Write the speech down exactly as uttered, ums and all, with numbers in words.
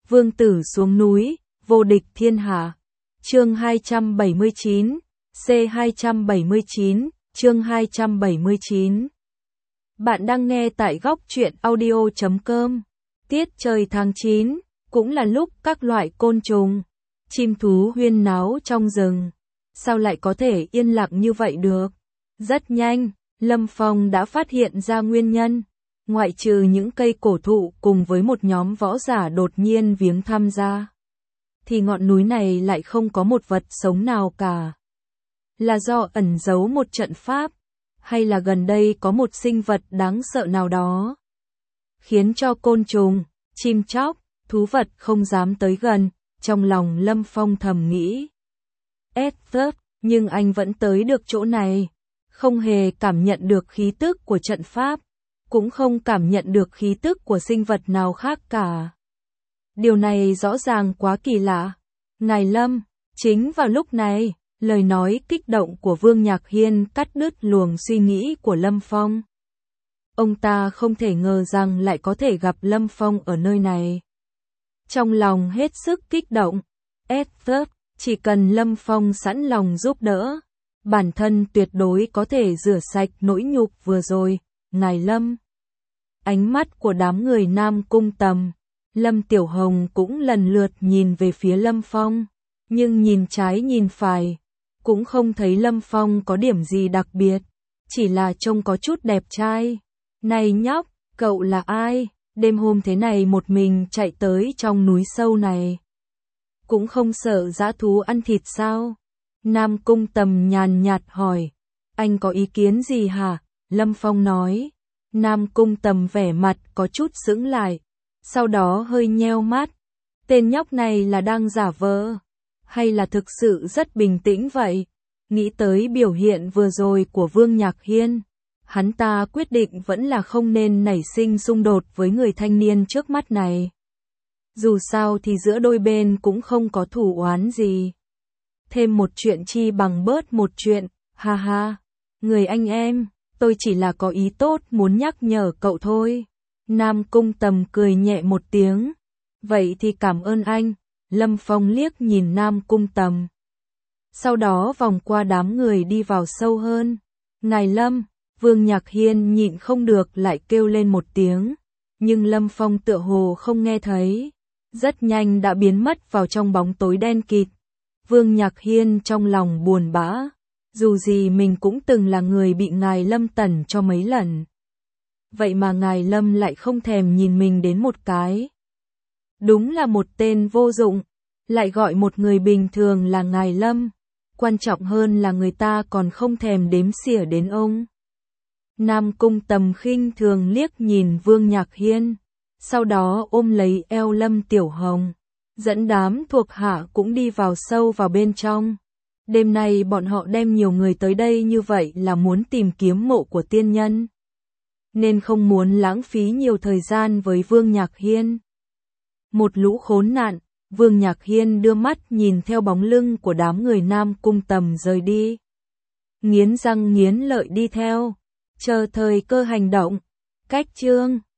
vương tử xuống núi, vô địch thiên hạ. Chương hai trăm bảy mươi chín, C hai trăm bảy mươi chín, chương hai trăm bảy mươi chín. Bạn đang nghe tại góc truyện audio chấm com. Tiết trời tháng chín, cũng là lúc các loại côn trùng, chim thú huyên náo trong rừng. Sao lại có thể yên lặng như vậy được? Rất nhanh, Lâm Phong đã phát hiện ra nguyên nhân. Ngoại trừ những cây cổ thụ cùng với một nhóm võ giả đột nhiên viếng thăm ra, thì ngọn núi này lại không có một vật sống nào cả. Là do ẩn giấu một trận pháp, hay là gần đây có một sinh vật đáng sợ nào đó, khiến cho côn trùng, chim chóc, thú vật không dám tới gần, trong lòng Lâm Phong thầm nghĩ. Edward, nhưng anh vẫn tới được chỗ này, không hề cảm nhận được khí tức của trận pháp, cũng không cảm nhận được khí tức của sinh vật nào khác cả. Điều này rõ ràng quá kỳ lạ. Ngài Lâm, chính vào lúc này, lời nói kích động của Vương Nhạc Hiên cắt đứt luồng suy nghĩ của Lâm Phong. Ông ta không thể ngờ rằng lại có thể gặp Lâm Phong ở nơi này. Trong lòng hết sức kích động, Edward, chỉ cần Lâm Phong sẵn lòng giúp đỡ, bản thân tuyệt đối có thể rửa sạch nỗi nhục vừa rồi. Ngài Lâm. Ánh mắt của đám người Nam Cung Tầm, Lâm Tiểu Hồng cũng lần lượt nhìn về phía Lâm Phong, nhưng nhìn trái nhìn phải, cũng không thấy Lâm Phong có điểm gì đặc biệt, chỉ là trông có chút đẹp trai. Này nhóc, cậu là ai? Đêm hôm thế này một mình chạy tới trong núi sâu này, cũng không sợ dã thú ăn thịt sao? Nam Cung Tầm nhàn nhạt hỏi. Anh có ý kiến gì hả? Lâm Phong nói. Nam Cung Tầm vẻ mặt có chút sững lại, sau đó hơi nheo mắt. Tên nhóc này là đang giả vờ, hay là thực sự rất bình tĩnh vậy? Nghĩ tới biểu hiện vừa rồi của Vương Nhạc Hiên, hắn ta quyết định vẫn là không nên nảy sinh xung đột với người thanh niên trước mắt này. Dù sao thì giữa đôi bên cũng không có thù oán gì. Thêm một chuyện chi bằng bớt một chuyện, ha ha. Người anh em, tôi chỉ là có ý tốt muốn nhắc nhở cậu thôi. Nam Cung Tầm cười nhẹ một tiếng. Vậy thì cảm ơn anh. Lâm Phong liếc nhìn Nam Cung Tầm, sau đó vòng qua đám người đi vào sâu hơn. Ngài Lâm, Vương Nhạc Hiên nhịn không được lại kêu lên một tiếng, nhưng Lâm Phong tựa hồ không nghe thấy, rất nhanh đã biến mất vào trong bóng tối đen kịt. Vương Nhạc Hiên trong lòng buồn bã, dù gì mình cũng từng là người bị ngài Lâm tẩn cho mấy lần. Vậy mà ngài Lâm lại không thèm nhìn mình đến một cái. Đúng là một tên vô dụng, lại gọi một người bình thường là ngài Lâm, quan trọng hơn là người ta còn không thèm đếm xỉa đến ông. Nam Cung Tầm khinh thường liếc nhìn Vương Nhạc Hiên, sau đó ôm lấy eo Lâm Tiểu Hồng, dẫn đám thuộc hạ cũng đi vào sâu vào bên trong. Đêm nay bọn họ đem nhiều người tới đây như vậy là muốn tìm kiếm mộ của tiên nhân, nên không muốn lãng phí nhiều thời gian với Vương Nhạc Hiên. Một lũ khốn nạn, Vương Nhạc Hiên đưa mắt nhìn theo bóng lưng của đám người Nam Cung Tầm rời đi, nghiến răng nghiến lợi đi theo, chờ thời cơ hành động. Cách chương